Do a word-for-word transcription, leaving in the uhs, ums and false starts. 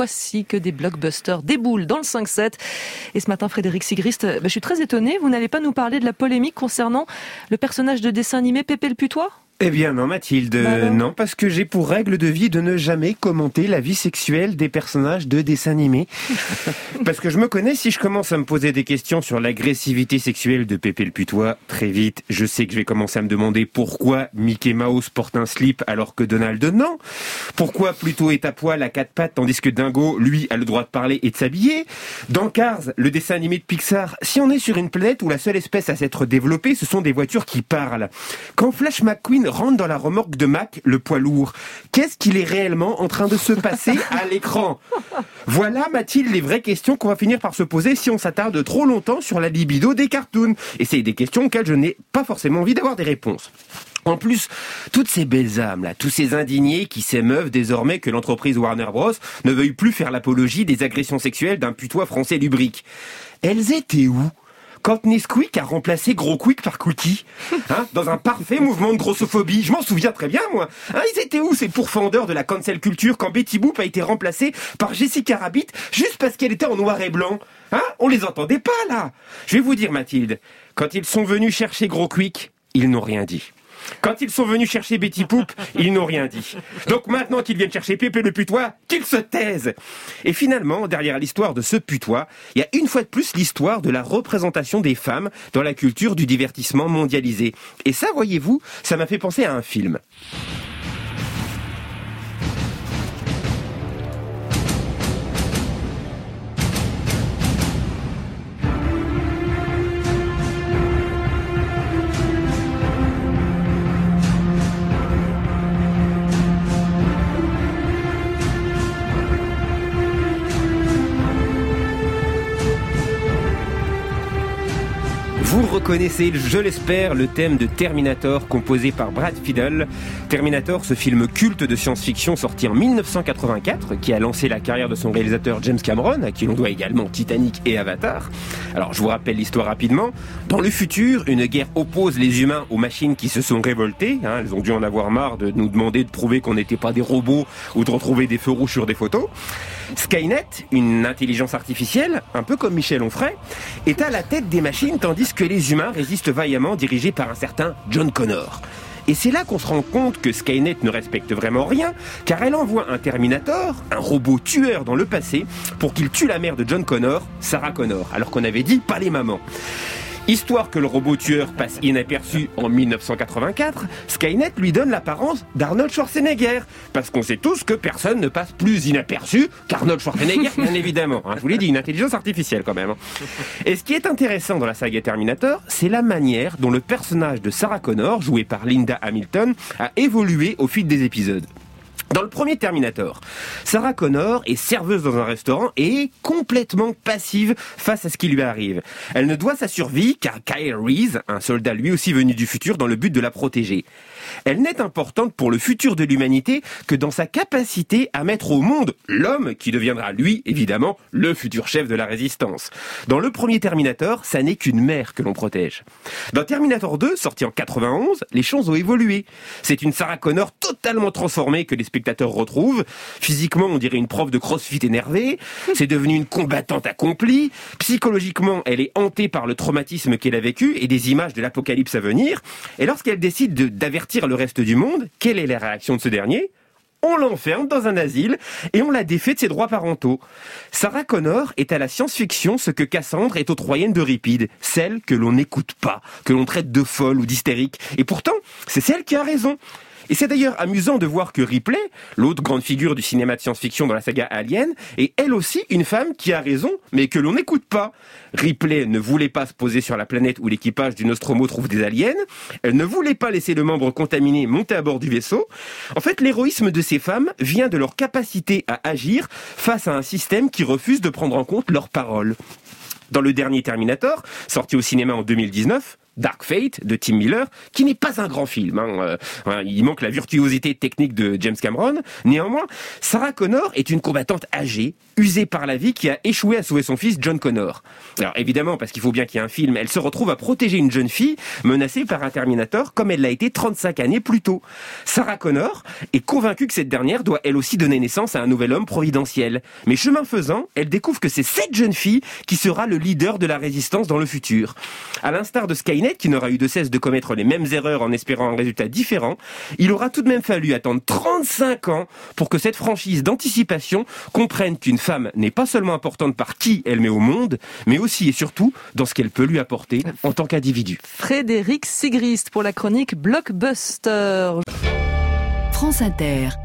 fois-ci que des blockbusters déboulent dans le cinq sept. Et ce matin, Frédéric Sigrist, bah, je suis très étonnée, vous n'allez pas nous parler de la polémique concernant le personnage de dessin animé Pépé le Putois ? Eh bien non Mathilde, bah non, parce que j'ai pour règle de vie de ne jamais commenter la vie sexuelle des personnages de dessins animés. Parce que je me connais, si je commence à me poser des questions sur l'agressivité sexuelle de Pépé le Putois, très vite, je sais que je vais commencer à me demander pourquoi Mickey Mouse porte un slip alors que Donald non. Pourquoi Pluto est à poil à quatre pattes tandis que Dingo, lui, a le droit de parler et de s'habiller. Dans Cars, le dessin animé de Pixar, si on est sur une planète où la seule espèce à s'être développée, ce sont des voitures qui parlent. Quand Flash McQueen rentre dans la remorque de Mac, le poids lourd, qu'est-ce qu'il est réellement en train de se passer à l'écran ? Voilà, Mathilde, les vraies questions qu'on va finir par se poser si on s'attarde trop longtemps sur la libido des cartoons. Et c'est des questions auxquelles je n'ai pas forcément envie d'avoir des réponses. En plus, toutes ces belles âmes, là, tous ces indignés qui s'émeuvent désormais que l'entreprise Warner Bros. Ne veuille plus faire l'apologie des agressions sexuelles d'un putois français lubrique. Elles étaient où ? Quand Nesquik a remplacé Gros Quick par Cookie, hein, dans un parfait mouvement de grossophobie. Je m'en souviens très bien, moi. Hein, ils étaient où, ces pourfendeurs de la cancel culture, quand Betty Boop a été remplacée par Jessica Rabbit, juste parce qu'elle était en noir et blanc? Hein, on les entendait pas, là. Je vais vous dire, Mathilde, quand ils sont venus chercher Gros Quick, ils n'ont rien dit. Quand ils sont venus chercher Betty Boop, ils n'ont rien dit. Donc maintenant qu'ils viennent chercher Pépé le Putois, qu'ils se taisent. Et finalement, derrière l'histoire de ce putois, il y a une fois de plus l'histoire de la représentation des femmes dans la culture du divertissement mondialisé. Et ça, voyez-vous, ça m'a fait penser à un film. Vous reconnaissez, je l'espère, le thème de Terminator composé par Brad Fiedel. Terminator, ce film culte de science-fiction sorti en dix-neuf cent quatre-vingt-quatre, qui a lancé la carrière de son réalisateur James Cameron, à qui l'on doit également Titanic et Avatar. Alors, je vous rappelle l'histoire rapidement. Dans le futur, une guerre oppose les humains aux machines qui se sont révoltées. Hein, elles ont dû en avoir marre de nous demander de prouver qu'on n'était pas des robots ou de retrouver des feux rouges sur des photos. Skynet, une intelligence artificielle, un peu comme Michel Onfray, est à la tête des machines tandis que les humains résistent vaillamment, dirigés par un certain John Connor. Et c'est là qu'on se rend compte que Skynet ne respecte vraiment rien, car elle envoie un Terminator, un robot tueur dans le passé, pour qu'il tue la mère de John Connor, Sarah Connor, alors qu'on avait dit pas les mamans. Histoire que le robot tueur passe inaperçu en dix-neuf cent quatre-vingt-quatre, Skynet lui donne l'apparence d'Arnold Schwarzenegger. Parce qu'on sait tous que personne ne passe plus inaperçu qu'Arnold Schwarzenegger, bien évidemment. Hein, je vous l'ai dit, une intelligence artificielle quand même. Et ce qui est intéressant dans la saga Terminator, c'est la manière dont le personnage de Sarah Connor, joué par Linda Hamilton, a évolué au fil des épisodes. Dans le premier Terminator, Sarah Connor est serveuse dans un restaurant et est complètement passive face à ce qui lui arrive. Elle ne doit sa survie qu'à Kyle Reese, un soldat lui aussi venu du futur, dans le but de la protéger. Elle n'est importante pour le futur de l'humanité que dans sa capacité à mettre au monde l'homme qui deviendra, lui, évidemment, le futur chef de la résistance. Dans le premier Terminator, ça n'est qu'une mère que l'on protège. Dans Terminator deux, sorti en quatre-vingt-onze, les choses ont évolué. C'est une Sarah Connor totalement transformée que les spectateurs retrouvent. Physiquement, on dirait une prof de crossfit énervée. C'est devenu une combattante accomplie. Psychologiquement, elle est hantée par le traumatisme qu'elle a vécu et des images de l'apocalypse à venir. Et lorsqu'elle décide de, d'avertir le reste du monde, quelle est la réaction de ce dernier ? On l'enferme dans un asile et on la défait de ses droits parentaux. Sarah Connor est à la science-fiction ce que Cassandre est aux Troyennes d'Euripide, celle que l'on n'écoute pas, que l'on traite de folle ou d'hystérique. Et pourtant, c'est celle qui a raison. Et c'est d'ailleurs amusant de voir que Ripley, l'autre grande figure du cinéma de science-fiction dans la saga Alien, est elle aussi une femme qui a raison, mais que l'on n'écoute pas. Ripley ne voulait pas se poser sur la planète où l'équipage du Nostromo trouve des aliens. Elle ne voulait pas laisser le membre contaminé monter à bord du vaisseau. En fait, l'héroïsme de ces femmes vient de leur capacité à agir face à un système qui refuse de prendre en compte leurs paroles. Dans le dernier Terminator, sorti au cinéma en deux mille dix-neuf, Dark Fate de Tim Miller, qui n'est pas un grand film. Hein. Euh, il manque la virtuosité technique de James Cameron. Néanmoins, Sarah Connor est une combattante âgée, usée par la vie, qui a échoué à sauver son fils John Connor. Alors évidemment, parce qu'il faut bien qu'il y ait un film, elle se retrouve à protéger une jeune fille menacée par un Terminator, comme elle l'a été trente-cinq années plus tôt. Sarah Connor est convaincue que cette dernière doit elle aussi donner naissance à un nouvel homme providentiel. Mais chemin faisant, elle découvre que c'est cette jeune fille qui sera le leader de la résistance dans le futur. À l'instar de Skynet, qui n'aura eu de cesse de commettre les mêmes erreurs en espérant un résultat différent, il aura tout de même fallu attendre trente-cinq ans pour que cette franchise d'anticipation comprenne qu'une femme n'est pas seulement importante par qui elle met au monde, mais aussi et surtout dans ce qu'elle peut lui apporter en tant qu'individu. Frédéric Sigrist pour la chronique Blockbuster. France Inter.